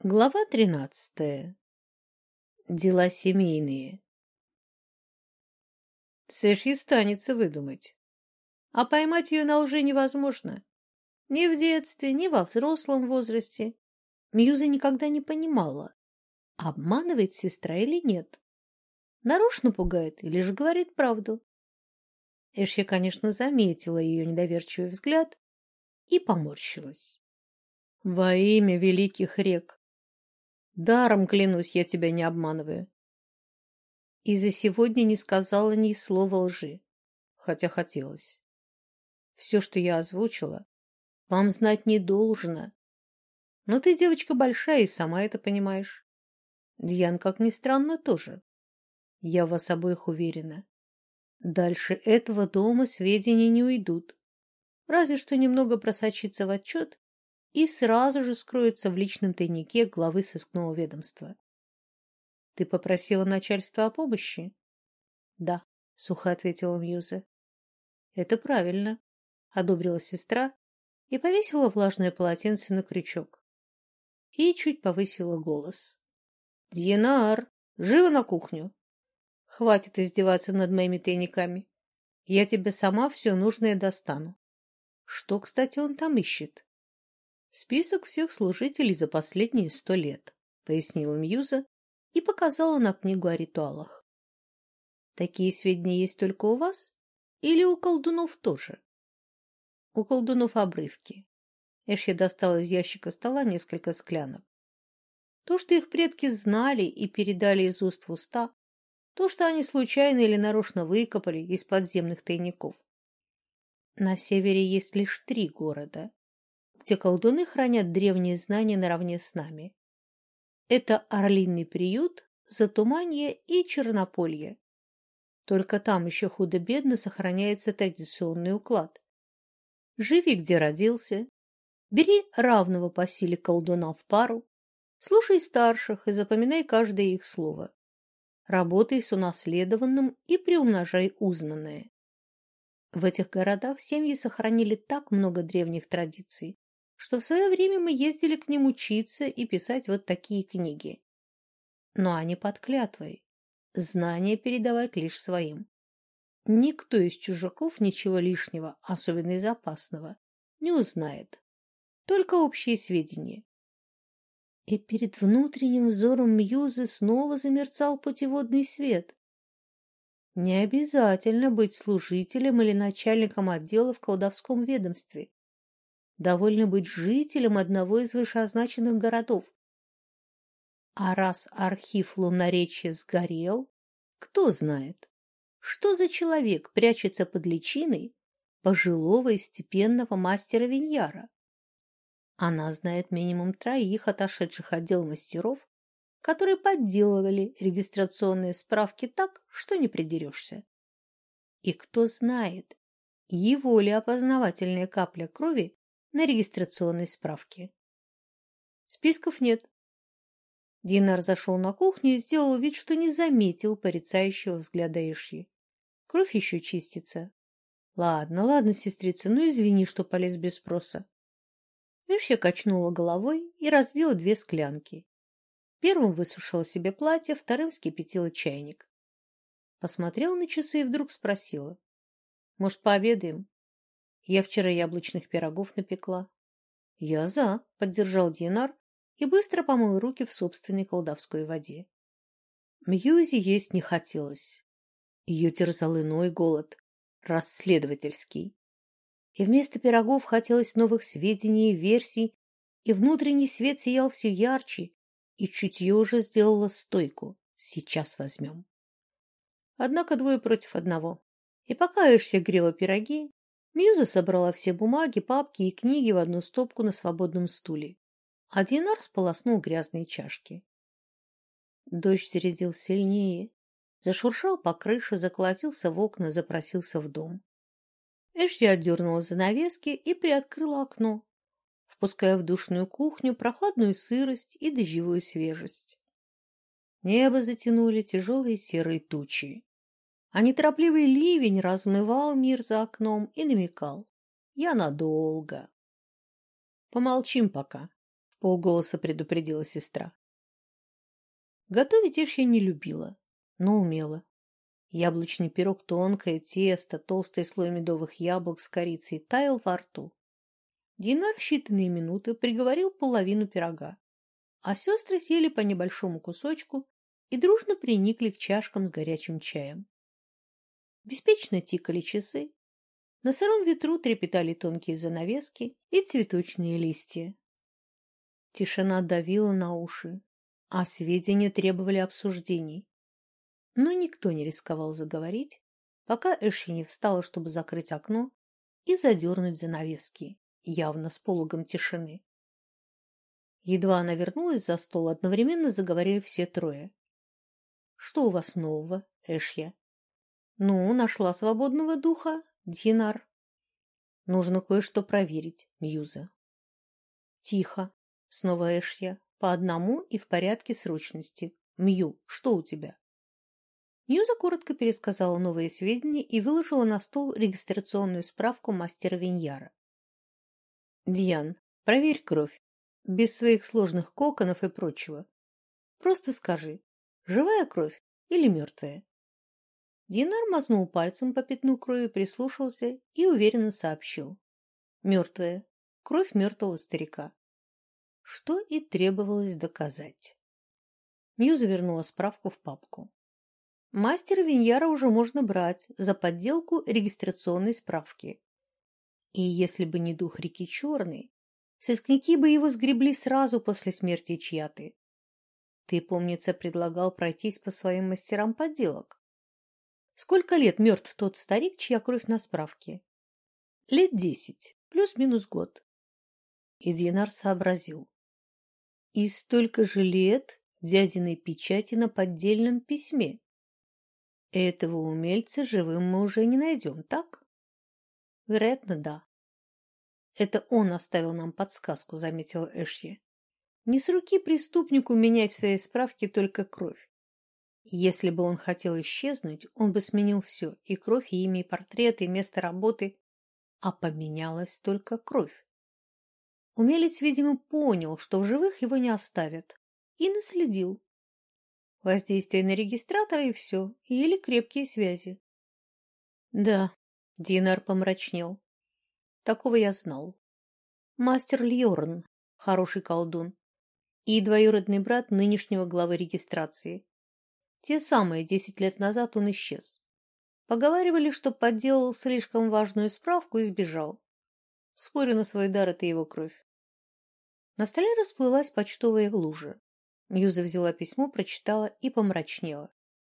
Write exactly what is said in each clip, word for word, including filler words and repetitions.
Глава тринадцатая. Дела семейные. Сэшьи станется выдумать. А поймать ее на лжи невозможно. Ни в детстве, ни во взрослом возрасте. Мьюза никогда не понимала, обманывает сестра или нет. Нарочно пугает или же говорит правду. Эшья, конечно, заметила ее недоверчивый взгляд и поморщилась. Во имя великих рек! Даром клянусь, я тебя не обманываю. И за сегодня не сказала ни слова лжи, хотя хотелось. Все, что я озвучила, вам знать не должно. Но ты девочка большая и сама это понимаешь. Дьян, как ни странно, тоже. Я в вас обоих уверена. Дальше этого дома сведения не уйдут. Разве что немного просочится в отчет и сразу же скроется в личном тайнике главы сыскного ведомства. Ты попросила начальство о помощи? Да, сухо ответила Мьюза. Это правильно, одобрила сестра и повесила влажное полотенце на крючок. И чуть повысила голос. Дьянар, живо на кухню. Хватит издеваться над моими тайниками. Я тебе сама все нужное достану. Что, кстати, он там ищет? Список всех служителей за последние сто лет, пояснила Мьюза и показала на книгу о ритуалах. Такие сведения есть только у вас? Или у колдунов тоже? У колдунов обрывки. Эшья достала из ящика стола несколько склянок. То, что их предки знали и передали из уст в уста, то, что они случайно или нарочно выкопали из подземных тайников. На севере есть лишь три города, где колдуны хранят древние знания наравне с нами. Это Орлиный приют, Затуманье и Чернополье. Только там еще худо-бедно сохраняется традиционный уклад. Живи, где родился, бери равного по силе колдуна в пару, слушай старших и запоминай каждое их слово. Работай с унаследованным и приумножай узнанное. В этих городах семьи сохранили так много древних традиций, что в свое время мы ездили к ним учиться и писать вот такие книги. Но они под клятвой. Знания передавать лишь своим. Никто из чужаков ничего лишнего, особенно из опасного, не узнает. Только общие сведения. И перед внутренним взором Мьюзы снова замерцал путеводный свет. Не обязательно быть служителем или начальником отдела в колдовском ведомстве. Довольно быть жителем одного из вышеозначенных городов. А раз архив Лунаречья сгорел, кто знает, что за человек прячется под личиной пожилого и степенного мастера Виньяра. Она знает минимум троих отошедших отдел мастеров, которые подделывали регистрационные справки так, что не придерешься. И кто знает, его ли опознавательная капля крови на регистрационной справке. Списков нет. Динар зашел на кухню и сделал вид, что не заметил порицающего взгляда Эшьи. Кровь еще чистится. Ладно, ладно, сестрица, ну извини, что полез без спроса. Эшья качнула головой и разбила две склянки. Первым высушила себе платье, вторым вскипятила чайник. Посмотрела на часы и вдруг спросила. Может, пообедаем? Я вчера яблочных пирогов напекла. Я за, поддержал Динар и быстро помыл руки в собственной колдовской воде. Мьюзи есть не хотелось. Ее терзал иной голод, расследовательский. И вместо пирогов хотелось новых сведений и версий, и внутренний свет сиял все ярче, и чутье уже сделало стойку. Сейчас возьмем. Однако двое против одного. И пока Эшья грела пироги, Мьюза собрала все бумаги, папки и книги в одну стопку на свободном стуле. А Динар сполоснул грязные чашки. Дождь зарядил сильнее, зашуршал по крыше, заколотился в окна, запросился в дом. Эшья отдернула занавески и приоткрыла окно, впуская в душную кухню прохладную сырость и дождевую свежесть. Небо затянули тяжелые серые тучи, а неторопливый ливень размывал мир за окном и намекал: «Я надолго». «Помолчим пока», — в вполголоса предупредила сестра. Готовить Эшья не любила, но умела. Яблочный пирог, тонкое тесто, толстый слой медовых яблок с корицей таял во рту. Динар в считанные минуты приговорил половину пирога, а сестры съели по небольшому кусочку и дружно приникли к чашкам с горячим чаем. Беспечно тикали часы, на сыром ветру трепетали тонкие занавески и цветочные листья. Тишина давила на уши, а сведения требовали обсуждений. Но никто не рисковал заговорить, пока Эшли не встала, чтобы закрыть окно и задернуть занавески, явно с пологом тишины. Едва она вернулась за стол, одновременно заговорили все трое. — Что у вас нового, Эшья? — Ну, нашла свободного духа, Динар. — Нужно кое-что проверить, Мьюза. — Тихо, снова Эшья, по одному и в порядке срочности. Мью, что у тебя? Мьюза коротко пересказала новые сведения и выложила на стол регистрационную справку мастера Виньяра. — Диан, проверь кровь, без своих сложных коконов и прочего. Просто скажи, живая кровь или мертвая? Динар мазнул пальцем по пятну крови, прислушался и уверенно сообщил. Мертвая. Кровь мертвого старика. Что и требовалось доказать. Мьюза вернула справку в папку. Мастера Виньяра уже можно брать за подделку регистрационной справки. И если бы не дух реки Черный, сыскники бы его сгребли сразу после смерти Чьяты. Ты, помнится, предлагал пройтись по своим мастерам подделок. Сколько лет мертв тот старик, чья кровь на справке? Лет десять, плюс-минус год. И Динар сообразил. И столько же лет дядиной печати на поддельном письме. Этого умельца живым мы уже не найдем, так? Вероятно, да. Это он оставил нам подсказку, заметила Эшья. Не с руки преступнику менять в своей справке только кровь. Если бы он хотел исчезнуть, он бы сменил все, и кровь, и имя, и портрет, и место работы, а поменялась только кровь. Умелец, видимо, понял, что в живых его не оставят, и наследил. Воздействие на регистратора и все, или крепкие связи. Да, Динар помрачнел. Такого я знал. Мастер Льорн, хороший колдун, и двоюродный брат нынешнего главы регистрации. Те самые десять лет назад он исчез. Поговаривали, что подделал слишком важную справку и сбежал. Спорю на свой дар, это его кровь. На столе расплылась почтовая лужа. Мьюза взяла письмо, прочитала и помрачнела.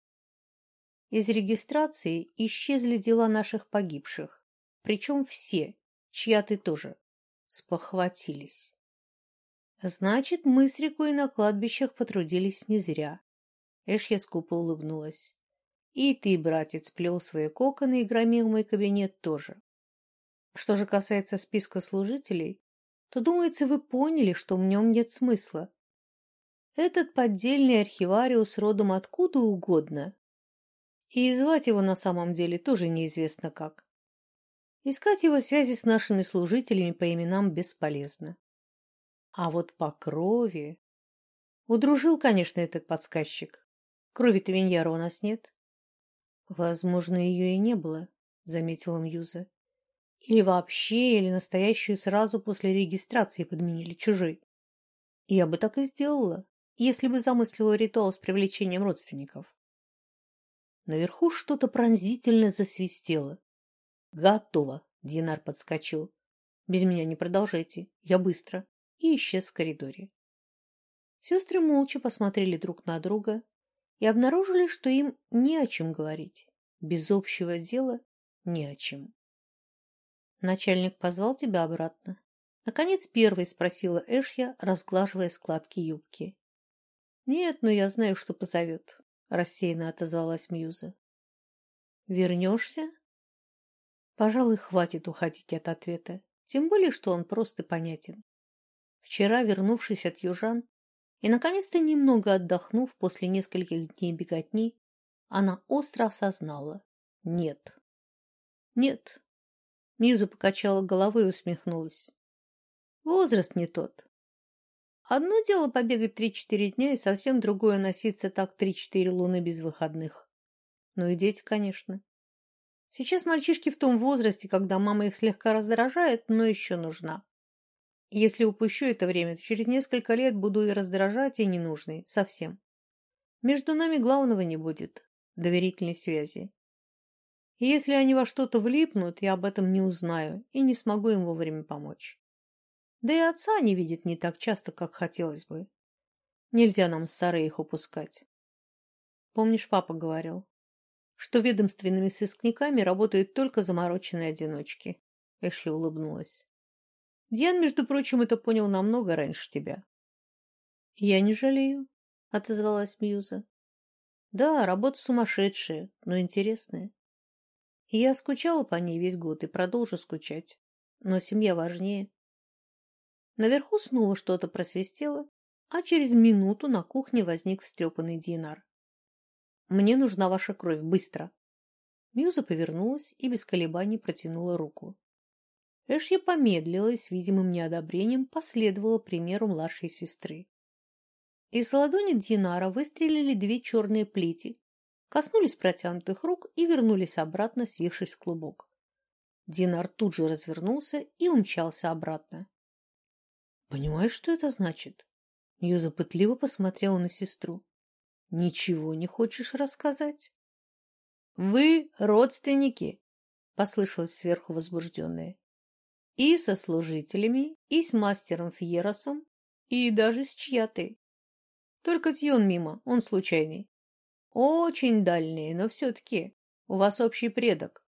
Из регистрации исчезли дела наших погибших, причем все, чья ты тоже, спохватились. Значит, мы с рекой на кладбищах потрудились не зря. Эшья скупо улыбнулась. И ты, братец, плел свои коконы и громил мой кабинет тоже. Что же касается списка служителей, то, думается, вы поняли, что в нем нет смысла. Этот поддельный архивариус родом откуда угодно. И звать его на самом деле тоже неизвестно как. Искать его связи с нашими служителями по именам бесполезно. А вот по крови... Удружил, конечно, этот подсказчик. Крови-то Виньяра у нас нет. Возможно, ее и не было, заметила Мьюза. Или вообще, или настоящую сразу после регистрации подменили чужой. Я бы так и сделала, если бы замыслила ритуал с привлечением родственников. Наверху что-то пронзительно засвистело. Готово, Динар подскочил. Без меня не продолжайте, я быстро. И исчез в коридоре. Сестры молча посмотрели друг на друга и обнаружили, что им не о чем говорить. Без общего дела не о чем. Начальник позвал тебя обратно. Наконец первой спросила Эшья, разглаживая складки юбки. Нет, но я знаю, что позовет, рассеянно отозвалась Мьюза. Вернешься? Пожалуй, хватит уходить от ответа, тем более, что он прост и понятен. Вчера, вернувшись от южан и, наконец-то, немного отдохнув после нескольких дней беготни, она остро осознала — нет. Нет. Мьюза покачала головой и усмехнулась. Возраст не тот. Одно дело побегать три-четыре дня, и совсем другое носиться так три-четыре луны без выходных. Ну и дети, конечно. Сейчас мальчишки в том возрасте, когда мама их слегка раздражает, но еще нужна. Если упущу это время, то через несколько лет буду и раздражать, и ненужной. Совсем. Между нами главного не будет. Доверительной связи. И если они во что-то влипнут, я об этом не узнаю и не смогу им вовремя помочь. Да и отца они видят не так часто, как хотелось бы. Нельзя нам с Сарой их упускать. Помнишь, папа говорил, что ведомственными сыскниками работают только замороченные одиночки? Эшли улыбнулась. Диан, между прочим, это понял намного раньше тебя. Я не жалею, отозвалась Мьюза. Да, работа сумасшедшая, но интересная. И я скучала по ней весь год и продолжу скучать. Но семья важнее. Наверху снова что-то просвистело, а через минуту на кухне возник встрепанный Динар. «Мне нужна ваша кровь, быстро!» Мьюза повернулась и без колебаний протянула руку. Эшья помедлила и с видимым неодобрением последовала примеру младшей сестры. Из ладони Динара выстрелили две черные плети, коснулись протянутых рук и вернулись обратно, свившись в клубок. Динар тут же развернулся и умчался обратно. «Понимаешь, что это значит?» Мьюза пытливо посмотрела на сестру. «Ничего не хочешь рассказать?» «Вы родственники!» — послышалось сверху возбужденное. «И со служителями, и с мастером Фьеросом, и даже с чья-то. Только Тьон мимо, он случайный. Очень дальний, но все-таки у вас общий предок».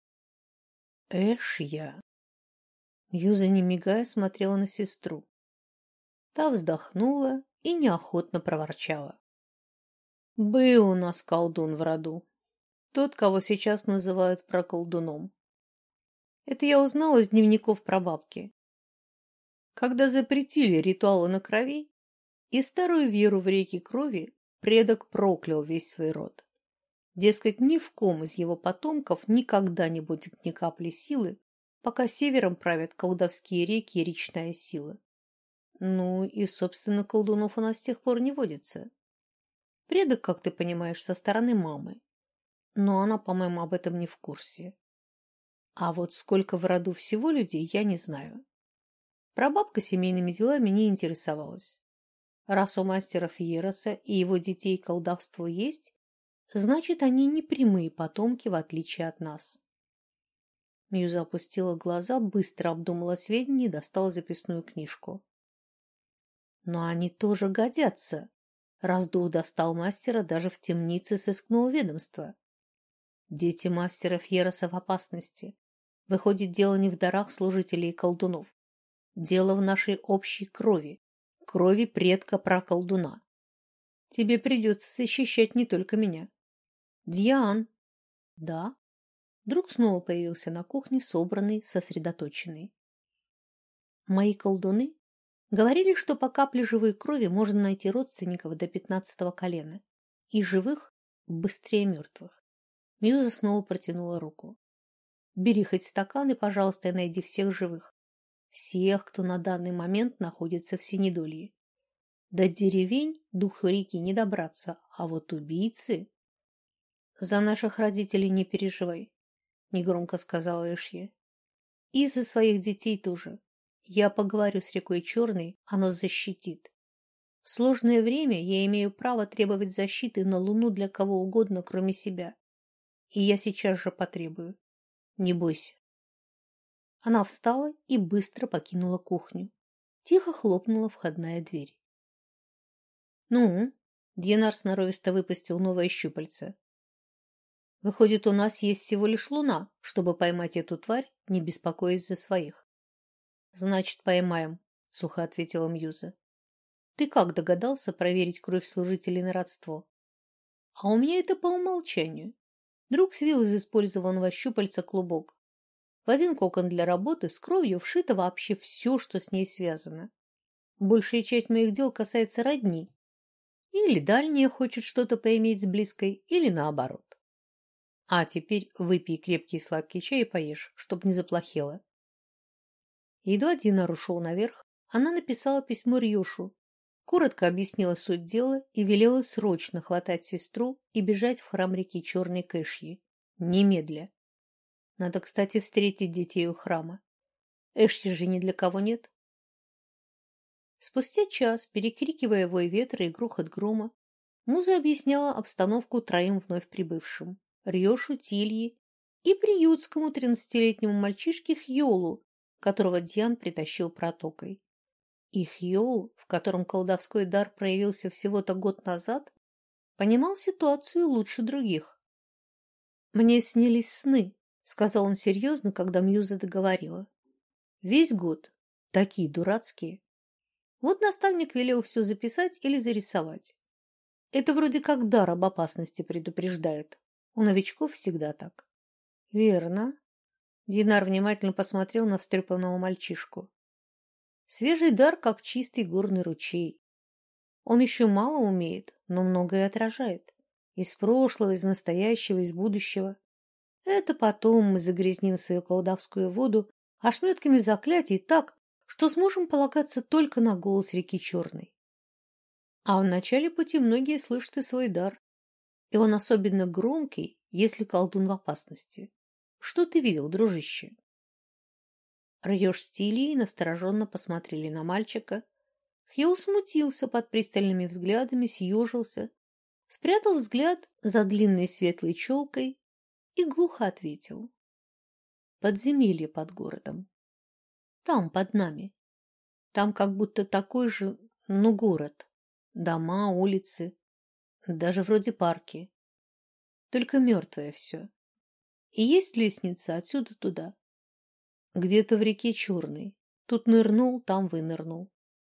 «Эшья!» Мьюза, не мигая, смотрела на сестру. Та вздохнула и неохотно проворчала. «Был у нас колдун в роду. Тот, кого сейчас называют проколдуном. Это я узнала из дневников прабабки. Когда запретили ритуалы на крови и старую веру в реки крови, предок проклял весь свой род. Дескать, ни в ком из его потомков никогда не будет ни капли силы, пока севером правят колдовские реки и речная сила. Ну и, собственно, колдунов у нас с тех пор не водится. Предок, как ты понимаешь, со стороны мамы. Но она, по-моему, об этом не в курсе. А вот сколько в роду всего людей, я не знаю. Прабабка семейными делами не интересовалась. Раз у мастера Фьероса и его детей колдовство есть, значит, они не прямые потомки, в отличие от нас. Мьюза опустила глаза, быстро обдумала сведения и достала записную книжку. Но они тоже годятся, раз дух достал мастера даже в темнице сыскного ведомства. Дети мастера Фьероса в опасности. Выходит, дело не в дарах служителей и колдунов. Дело в нашей общей крови, крови предка праколдуна. Тебе придется защищать не только меня. Диан. Да. Друг снова появился на кухне, собранный, сосредоточенный. Мои колдуны говорили, что по капле живой крови можно найти родственников до пятнадцатого колена. И живых быстрее мертвых. Мьюза снова протянула руку. Бери хоть стакан и, пожалуйста, найди всех живых. Всех, кто на данный момент находится в Синедолье. До деревень духу реки не добраться, а вот убийцы... За наших родителей не переживай, негромко сказала Эшья. И за своих детей тоже. Я поговорю с рекой Черной, оно защитит. В сложное время я имею право требовать защиты на Луну для кого угодно, кроме себя. И я сейчас же потребую. Не бойся. Она встала и быстро покинула кухню. Тихо хлопнула входная дверь. Ну, Дьенар сноровисто выпустил новое щупальце. Выходит, у нас есть всего лишь луна, чтобы поймать эту тварь, не беспокоясь за своих. Значит, поймаем, сухо ответила Мьюза. Ты как догадался проверить кровь служителей на родство? А у меня это по умолчанию. Друг свил из использованного щупальца клубок. В один кокон для работы с кровью вшито вообще все, что с ней связано. Большая часть моих дел касается родни. Или дальняя хочет что-то поиметь с близкой, или наоборот. А теперь выпей крепкий сладкий чай и поешь, чтоб не заплохело. Едва Динар ушел наверх, она написала письмо Рьюшу, коротко объяснила суть дела и велела срочно хватать сестру и бежать в храм реки Черной Кэшьи. Немедля. Надо, кстати, встретить детей у храма. Эшьи же ни для кого нет. Спустя час, перекрикивая вой ветра и грохот грома, Муза объясняла обстановку троим вновь прибывшим – Рьошу, Тильи и приютскому тринадцатилетнему мальчишке Хьолу, которого Дьян притащил протокой. И Хьол, в котором колдовской дар проявился всего-то год назад, понимал ситуацию лучше других. «Мне снились сны», — сказал он серьезно, когда Мьюза договорила. «Весь год. Такие дурацкие. Вот наставник велел все записать или зарисовать. Это вроде как дар об опасности предупреждает. У новичков всегда так». «Верно». Динар внимательно посмотрел на встрепанного мальчишку. Свежий дар, как чистый горный ручей. Он еще мало умеет, но многое отражает. Из прошлого, из настоящего, из будущего. Это потом мы загрязним свою колдовскую воду ошметками заклятий так, что сможем полагаться только на голос реки Черной. А в начале пути многие слышат и свой дар. И он особенно громкий, если колдун в опасности. Что ты видел, дружище? Рьёш с Тильей настороженно посмотрели на мальчика. Хьюл смутился под пристальными взглядами, съежился, спрятал взгляд за длинной светлой челкой и глухо ответил. Подземелье под городом. Там, под нами. Там как будто такой же, ну, город. Дома, улицы, даже вроде парки. Только мертвое все. И есть лестница отсюда туда. Где-то в реке Черной. Тут нырнул, там вынырнул.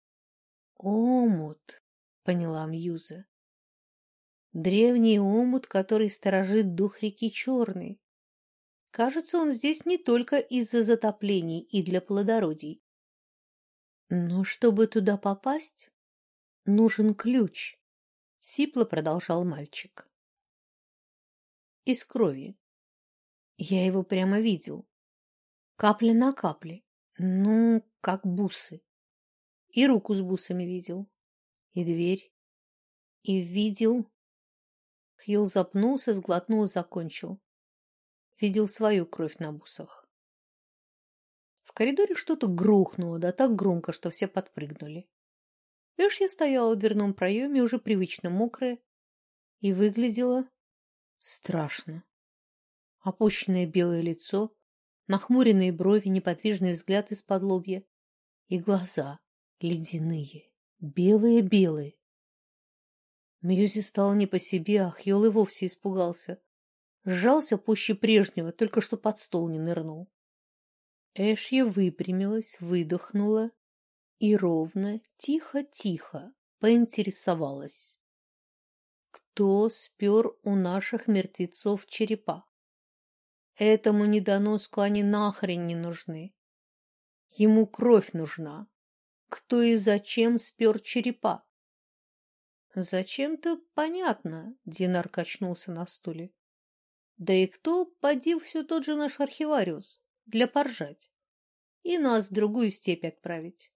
Омут, поняла Мьюза. Древний омут, который сторожит дух реки Черной. Кажется, он здесь не только из-за затоплений и для плодородий. Но чтобы туда попасть, нужен ключ, сипло продолжал мальчик. Из крови. Я его прямо видел. Капля на капле. Ну, как бусы. И руку с бусами видел. И дверь. И видел... Хьюл запнулся, сглотнул и закончил. Видел свою кровь на бусах. В коридоре что-то грохнуло, да так громко, что все подпрыгнули. Эшья стояла в дверном проеме, уже привычно мокрая, и выглядела страшно. Опущенное белое лицо, нахмуренные брови, неподвижный взгляд из-под лобья и глаза ледяные, белые-белые. Мьюзи стало не по себе, а Хьол и вовсе испугался. Сжался пуще прежнего, только что под стол не нырнул. Эшья выпрямилась, выдохнула и ровно, тихо-тихо поинтересовалась. Кто спер у наших мертвецов черепа? Этому недоноску они нахрен не нужны. Ему кровь нужна. Кто и зачем спер черепа? Зачем-то понятно, Динар качнулся на стуле. Да и кто, поди, все тот же наш архивариус, для поржать. И нас в другую степь отправить.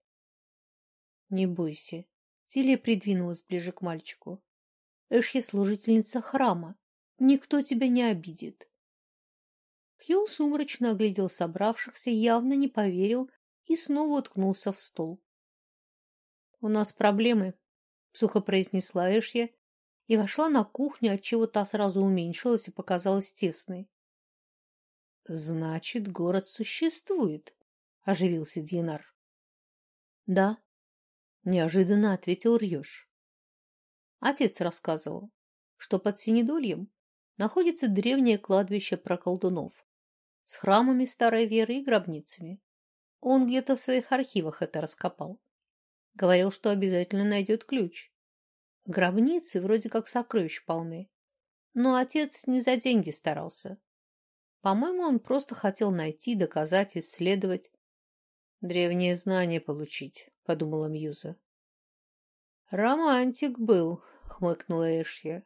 Не бойся. Тилья придвинулась ближе к мальчику. Эшья служительница храма. Никто тебя не обидит. Хьюл сумрачно оглядел собравшихся, явно не поверил и снова уткнулся в стол. — У нас проблемы, — сухо произнесла Эшья и вошла на кухню, отчего та сразу уменьшилась и показалась тесной. — Значит, город существует, — оживился Динар. — Да, — неожиданно ответил Рьёш. Отец рассказывал, что под Синедольем находится древнее кладбище проколдунов с храмами старой веры и гробницами. Он где-то в своих архивах это раскопал. Говорил, что обязательно найдет ключ. Гробницы вроде как сокровищ полны. Но отец не за деньги старался. По-моему, он просто хотел найти, доказать, исследовать. Древние знания получить, подумала Мьюза. Романтик был, хмыкнула Эшья.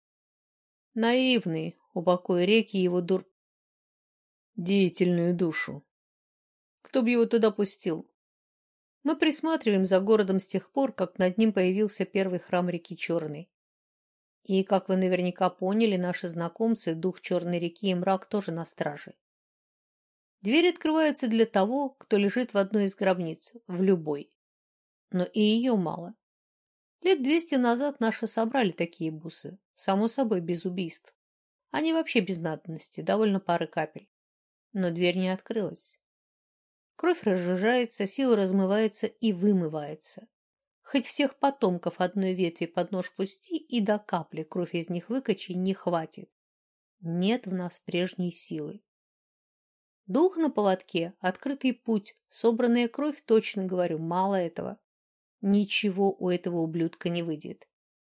Наивный, упокой реки его дур... деятельную душу. Кто б его туда пустил? Мы присматриваем за городом с тех пор, как над ним появился первый храм реки Черной. И, как вы наверняка поняли, наши знакомцы, дух Черной реки и мрак, тоже на страже. Дверь открывается для того, кто лежит в одной из гробниц, в любой. Но и ее мало. Лет двести назад наши собрали такие бусы, само собой, без убийств. Они вообще без надобности, довольно пары капель. Но дверь не открылась. Кровь разжижается, сила размывается и вымывается. Хоть всех потомков одной ветви под нож пусти и до капли кровь из них выкачи, не хватит. Нет в нас прежней силы. Дух на поводке, открытый путь, собранная кровь, точно говорю, мало этого. Ничего у этого ублюдка не выйдет.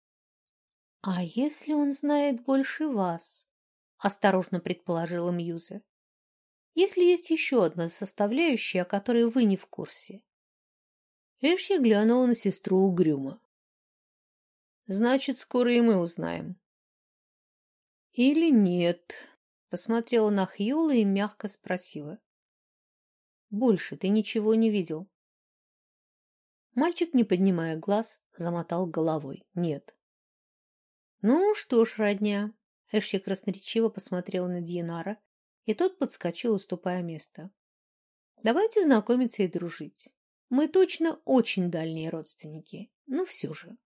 — А если он знает больше вас? — осторожно предположила Мьюза. — Если есть еще одна составляющая, о которой вы не в курсе. Эшли глянула на сестру угрюмо. — Значит, скоро и мы узнаем. — Или нет? — посмотрела на Хьюла и мягко спросила. — Больше ты ничего не видел? Мальчик, не поднимая глаз, замотал головой. — Нет. — Ну что ж, родня. Эшли красноречиво посмотрела на Дьенара, и тот подскочил, уступая место. — Давайте знакомиться и дружить. Мы точно очень дальние родственники, но все же.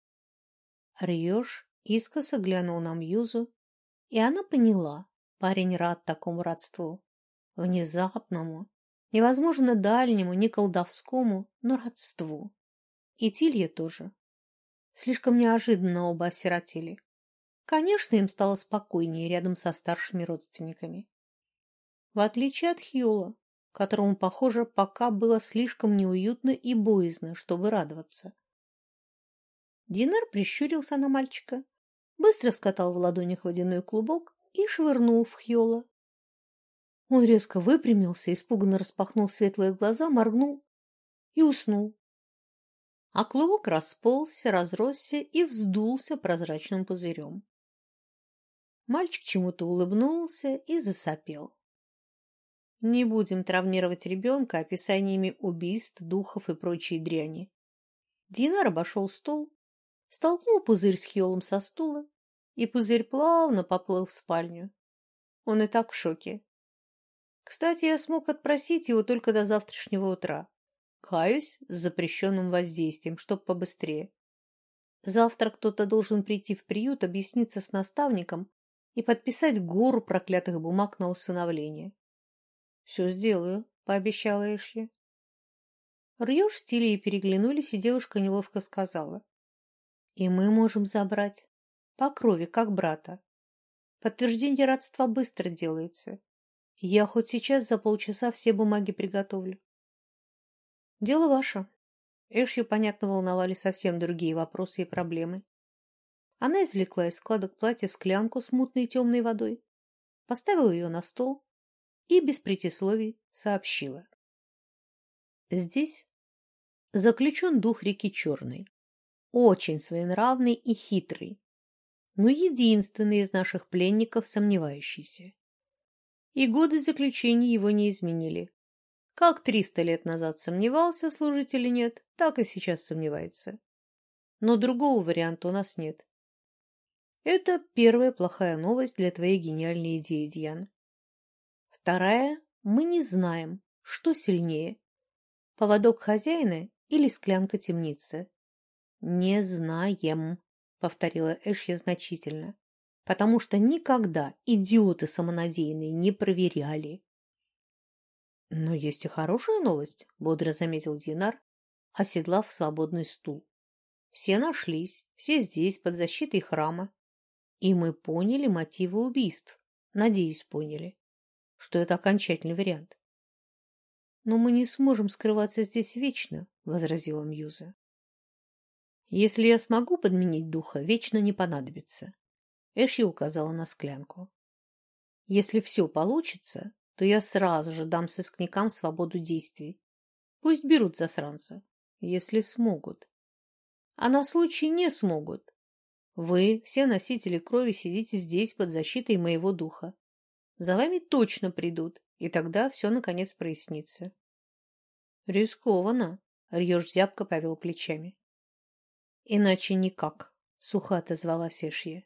Рьёш искоса глянул на Мьюзу, и она поняла, парень рад такому родству. Внезапному, невозможно дальнему, не колдовскому, но родству. И Тилья тоже. Слишком неожиданно оба осиротели. Конечно, им стало спокойнее рядом со старшими родственниками. В отличие от Хьюла, которому, похоже, пока было слишком неуютно и боязно, чтобы радоваться. Динар прищурился на мальчика, быстро скатал в ладонях водяной клубок и швырнул в Хьола. Он резко выпрямился, испуганно распахнул светлые глаза, моргнул и уснул. А клубок расползся, разросся и вздулся прозрачным пузырем. Мальчик чему-то улыбнулся и засопел. Не будем травмировать ребенка описаниями убийств, духов и прочей дряни. Динар обошел стол, столкнул пузырь с Хьолом со стула, и пузырь плавно поплыл в спальню. Он и так в шоке. Кстати, я смог отпросить его только до завтрашнего утра. Каюсь с запрещенным воздействием, чтоб побыстрее. Завтра кто-то должен прийти в приют, объясниться с наставником и подписать гору проклятых бумаг на усыновление. — Все сделаю, — пообещала Эшли. Рьёш с Тильей переглянулись, и девушка неловко сказала. — И мы можем забрать. По крови, как брата. Подтверждение родства быстро делается. Я хоть сейчас за полчаса все бумаги приготовлю. — Дело ваше. Эшью, понятно, волновали совсем другие вопросы и проблемы. Она извлекла из складок платья склянку с мутной темной водой, поставила ее на стол и без предисловий сообщила. Здесь заключен дух реки Черной, очень своенравный и хитрый, но единственный из наших пленников сомневающийся. И годы заключения его не изменили. Как триста лет назад сомневался, служить или нет, так и сейчас сомневается. Но другого варианта у нас нет. Это первая плохая новость для твоей гениальной идеи, Дьян. Вторая, мы не знаем, что сильнее, поводок хозяина или склянка темницы. Не знаем, повторила Эшья значительно, потому что никогда идиоты самонадеянные не проверяли. Но есть и хорошая новость, бодро заметил Динар, оседлав свободный стул. Все нашлись, все здесь, под защитой храма. И мы поняли мотивы убийств. Надеюсь, поняли, что это окончательный вариант. Но мы не сможем скрываться здесь вечно, возразила Мьюза. Если я смогу подменить духа, вечно не понадобится. Эшли указала на склянку. Если все получится, то я сразу же дам сыскникам свободу действий. Пусть берут засранца, если смогут. А на случай не смогут. Вы, все носители крови, сидите здесь под защитой моего духа. За вами точно придут, и тогда все наконец прояснится. Рискованно, Рьёж зябко повел плечами. Иначе никак, сухо отозвалась Эшья.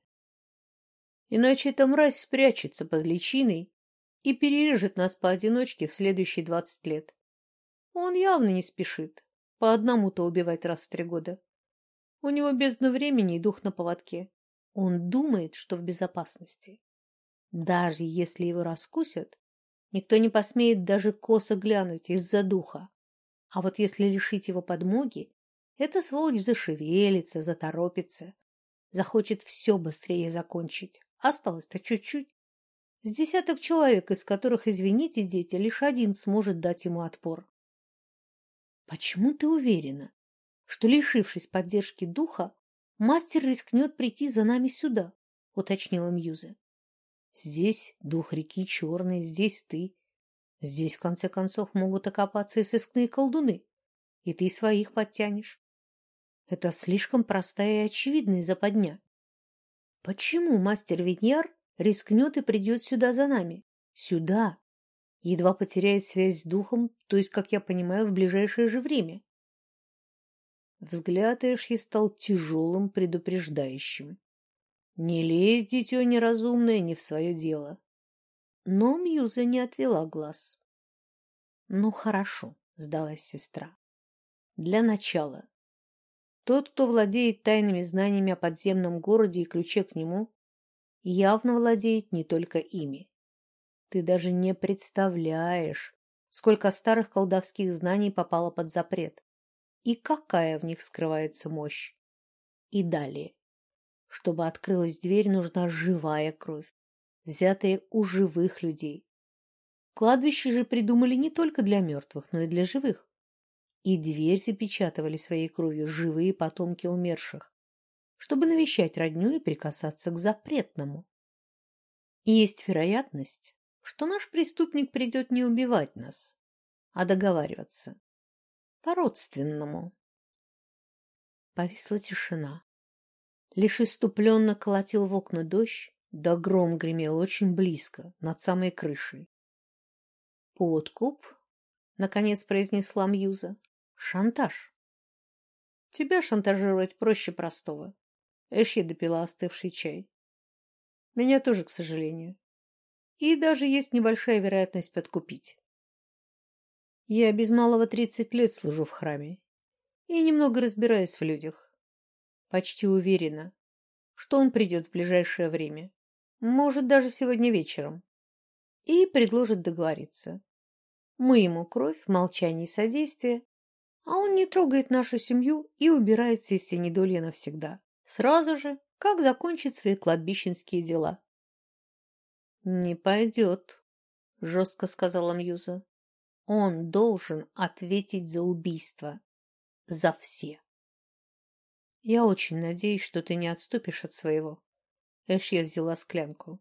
Иначе эта мразь спрячется под личиной и перережет нас поодиночке в следующие двадцать лет. Он явно не спешит по одному-то убивать раз в три года. У него бездна времени и дух на поводке. Он думает, что в безопасности. Даже если его раскусят, никто не посмеет даже косо глянуть из-за духа. А вот если лишить его подмоги, эта сволочь зашевелится, заторопится, захочет все быстрее закончить. Осталось-то чуть-чуть. С десяток человек, из которых, извините, дети, лишь один сможет дать ему отпор. Почему ты уверена, что, лишившись поддержки духа, мастер рискнет прийти за нами сюда? — уточнила Мьюза. Здесь дух реки черный, здесь ты. Здесь, в конце концов, могут окопаться и сыскные колдуны, и ты своих подтянешь. Это слишком простая и очевидная западня. Почему мастер Виньяр рискнет и придет сюда за нами? Сюда. Едва потеряет связь с духом, то есть, как я понимаю, в ближайшее же время. Взгляд Эшьи стал тяжелым, предупреждающим. Не лезь, дитё неразумное, не в свое дело. Но Мьюза не отвела глаз. Ну, хорошо, сдалась сестра. Для начала. Тот, кто владеет тайными знаниями о подземном городе и ключе к нему, явно владеет не только ими. Ты даже не представляешь, сколько старых колдовских знаний попало под запрет и какая в них скрывается мощь. И далее. Чтобы открылась дверь, нужна живая кровь, взятая у живых людей. Кладбище же придумали не только для мертвых, но и для живых. И дверь запечатывали своей кровью живые потомки умерших, чтобы навещать родню и прикасаться к запретному. И есть вероятность, что наш преступник придет не убивать нас, а договариваться. По-родственному. Повисла тишина. Лишь иступленно колотил в окна дождь, да гром гремел очень близко, над самой крышей. «Подкуп?» — наконец произнесла Мьюза. «Шантаж. Тебя шантажировать проще простого». Эшья допила остывший чай. «Меня тоже, к сожалению. И даже есть небольшая вероятность подкупить. Я без малого тридцать лет служу в храме и немного разбираюсь в людях. Почти уверена, что он придет в ближайшее время, может, даже сегодня вечером, и предложит договориться. Мы ему кровь, молчание и содействие, а он не трогает нашу семью и убирается из Синедолья навсегда, сразу же, как закончит свои кладбищенские дела». «Не пойдет», — жестко сказала Мьюза. «Он должен ответить за убийство. За все». «Я очень надеюсь, что ты не отступишь от своего». Эшья взяла склянку.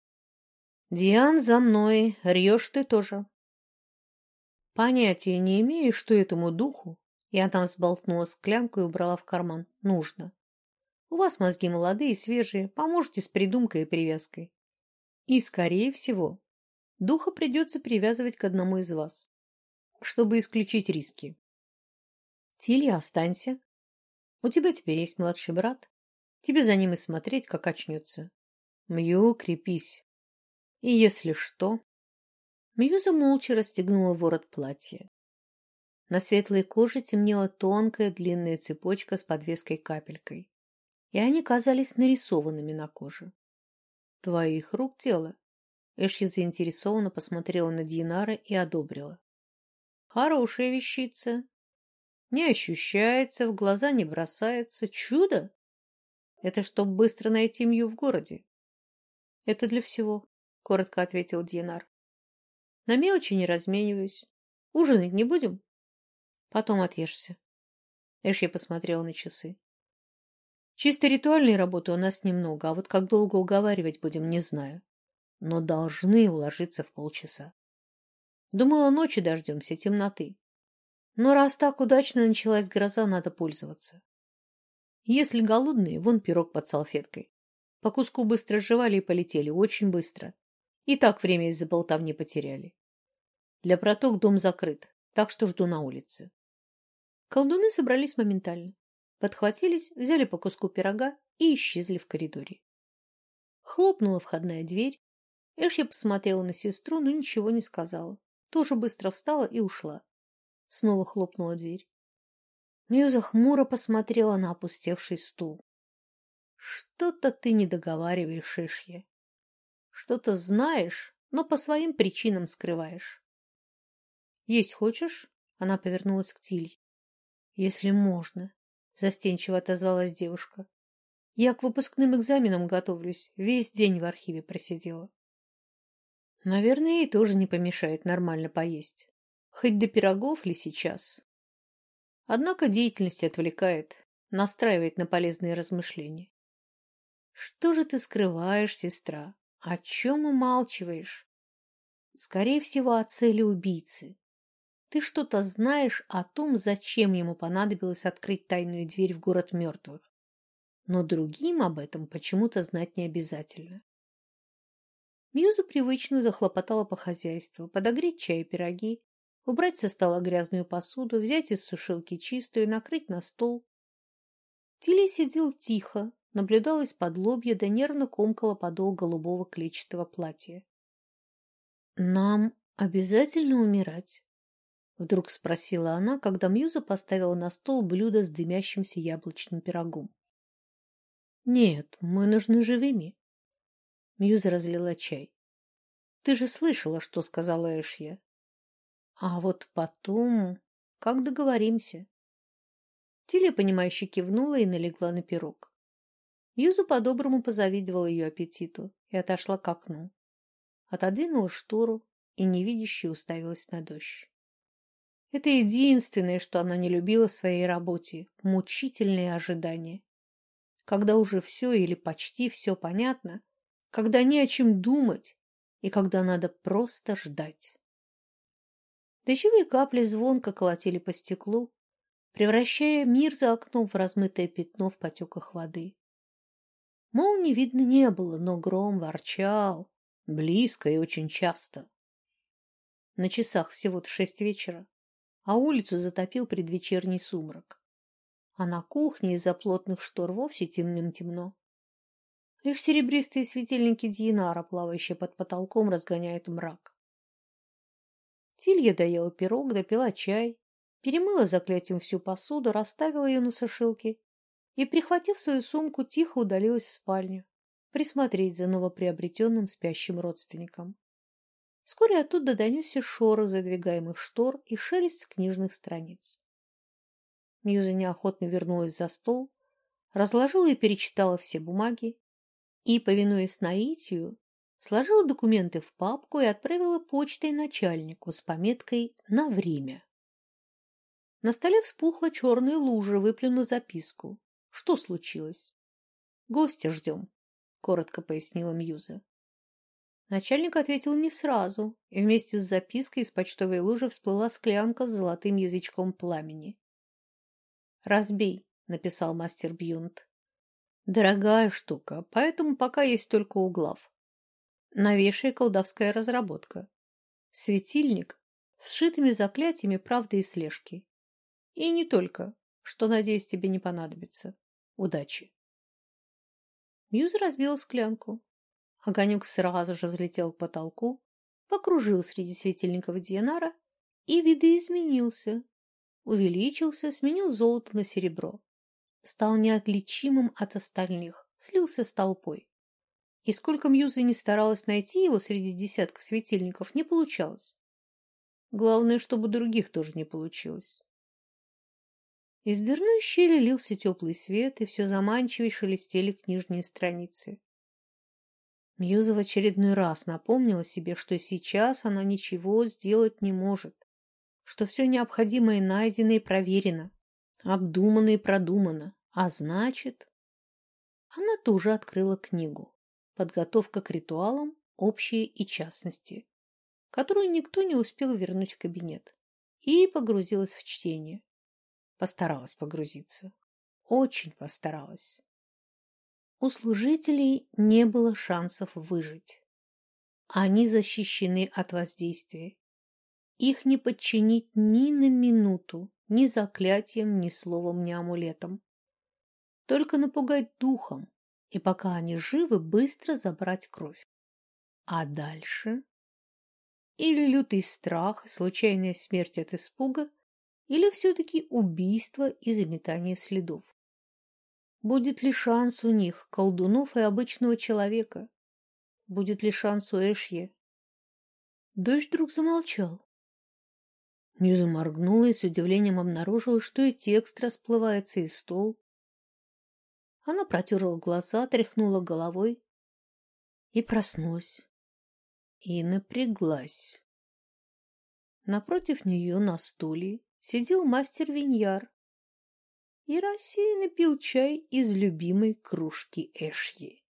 «Диан, за мной. Рьешь ты тоже». «Понятия не имею, что этому духу», и она взболтнула склянку и убрала в карман, «нужно. У вас мозги молодые и свежие, поможете с придумкой и привязкой. И, скорее всего, духа придется привязывать к одному из вас, чтобы исключить риски. Тилья, останься. У тебя теперь есть младший брат. Тебе за ним и смотреть, как очнется. Мью, крепись. И если что...» Мьюза молча расстегнула ворот платья. На светлой коже темнела тонкая длинная цепочка с подвеской-капелькой, и они казались нарисованными на коже. «Твоих рук дело». Эшья заинтересованно посмотрела на Дьянара и одобрила. «Хорошая вещица. Не ощущается, в глаза не бросается. Чудо! Это чтоб быстро найти Мью в городе». «Это для всего», — коротко ответил Дьянар. «На мелочи не размениваюсь. Ужинать не будем?» «Потом отъешься». Эшья посмотрела на часы. «Чисто ритуальной работы у нас немного, а вот как долго уговаривать будем, не знаю. Но должны уложиться в полчаса. Думала, ночи дождемся, темноты. Но раз так удачно началась гроза, надо пользоваться. Если голодные, вон пирог под салфеткой. По куску быстро жевали и полетели, очень быстро. И так время из-за болтовни потеряли. Для проток дом закрыт, так что жду на улице». Колдуны собрались моментально. Подхватились, взяли по куску пирога и исчезли в коридоре. Хлопнула входная дверь. Эшья посмотрела на сестру, но ничего не сказала. Тоже быстро встала и ушла. Снова хлопнула дверь. Мьюза хмуро посмотрела на опустевший стул. Что-то ты не договариваешь, Эшья. Что-то знаешь, но по своим причинам скрываешь. Есть хочешь? Она повернулась к Тилье. Если можно, застенчиво отозвалась девушка. Я к выпускным экзаменам готовлюсь, весь день в архиве просидела. Наверное, ей тоже не помешает нормально поесть. Хоть до пирогов ли сейчас? Однако деятельность отвлекает, настраивает на полезные размышления. Что же ты скрываешь, сестра? О чем умалчиваешь? Скорее всего, о цели убийцы. Ты что-то знаешь о том, зачем ему понадобилось открыть тайную дверь в город мертвых. Но другим об этом почему-то знать не обязательно. Мьюза привычно захлопотала по хозяйству, подогреть чай и пироги, убрать со стола грязную посуду, взять из сушилки чистую, накрыть на стол. Тилли сидел тихо, наблюдала из-под лобья, да нервно комкала подол голубого клетчатого платья. «Нам обязательно умирать?» — вдруг спросила она, когда Мьюза поставила на стол блюдо с дымящимся яблочным пирогом. «Нет, мы нужны живыми». Мьюза разлила чай. «Ты же слышала, что сказала Эшья. А вот потом... Как договоримся?» Тилия, понимающе кивнула и налегла на пирог. Мьюза по-доброму позавидовала ее аппетиту и отошла к окну. Отодвинула штору и невидяще уставилась на дождь. Это единственное, что она не любила в своей работе – мучительные ожидания. Когда уже все или почти все понятно, когда не о чем думать и когда надо просто ждать. Дождевые капли звонко колотили по стеклу, превращая мир за окном в размытое пятно в потеках воды. Молнии видно не было, но гром ворчал, близко и очень часто. На часах всего-то шесть вечера, а улицу затопил предвечерний сумрак. А на кухне из-за плотных штор вовсе темным-темно. Лишь серебристые светильники Дьянара, плавающие под потолком, разгоняют мрак. Тилья доела пирог, допила чай, перемыла заклятием всю посуду, расставила ее на сушилке и, прихватив свою сумку, тихо удалилась в спальню, присмотреть за новоприобретенным спящим родственником. Вскоре оттуда донесся шорох задвигаемых штор и шелест книжных страниц. Мьюза неохотно вернулась за стол, разложила и перечитала все бумаги и, повинуясь наитию, сложила документы в папку и отправила почтой начальнику с пометкой «На время». На столе вспухла черная лужа, выплюнула записку. Что случилось? «Гостя ждем», — коротко пояснила Мьюза. Начальник ответил не сразу, и вместе с запиской из почтовой лужи всплыла склянка с золотым язычком пламени. «Разбей», — написал мастер Бьюнт. «Дорогая штука, поэтому пока есть только углав. Новейшая колдовская разработка. Светильник с сшитыми заклятиями правды и слежки. И не только, что, надеюсь, тебе не понадобится. Удачи». Мьюза разбила склянку. Огонек сразу же взлетел к потолку, покружил среди светильников Дьянара и видоизменился. Увеличился, сменил золото на серебро. Стал неотличимым от остальных, слился с толпой. И сколько Мьюза не старалась найти его среди десятка светильников, не получалось. Главное, чтобы других тоже не получилось. Из дверной щели лился теплый свет, и все заманчивее шелестели книжные страницы. Мьюза в очередной раз напомнила себе, что сейчас она ничего сделать не может, что все необходимое найдено и проверено, обдумано и продумано, а значит... Она тоже открыла книгу «Подготовка к ритуалам, общие и частности», которую никто не успел вернуть в кабинет, и погрузилась в чтение. Постаралась погрузиться. Очень постаралась. У служителей не было шансов выжить. Они защищены от воздействия. Их не подчинить ни на минуту, ни заклятием, ни словом, ни амулетом. Только напугать духом, и пока они живы, быстро забрать кровь. А дальше? Или лютый страх, случайная смерть от испуга, или все-таки убийство и заметание следов. Будет ли шанс у них, колдунов и обычного человека? Будет ли шанс у Эшьи? Дождь вдруг замолчал. Мьюза моргнула и с удивлением обнаружила, что и текст расплывается, и стол. Она протерла глаза, тряхнула головой и проснулась. И напряглась. Напротив нее на стуле сидел мастер Виньяр и рассеянно пил чай из любимой кружки Эшьи.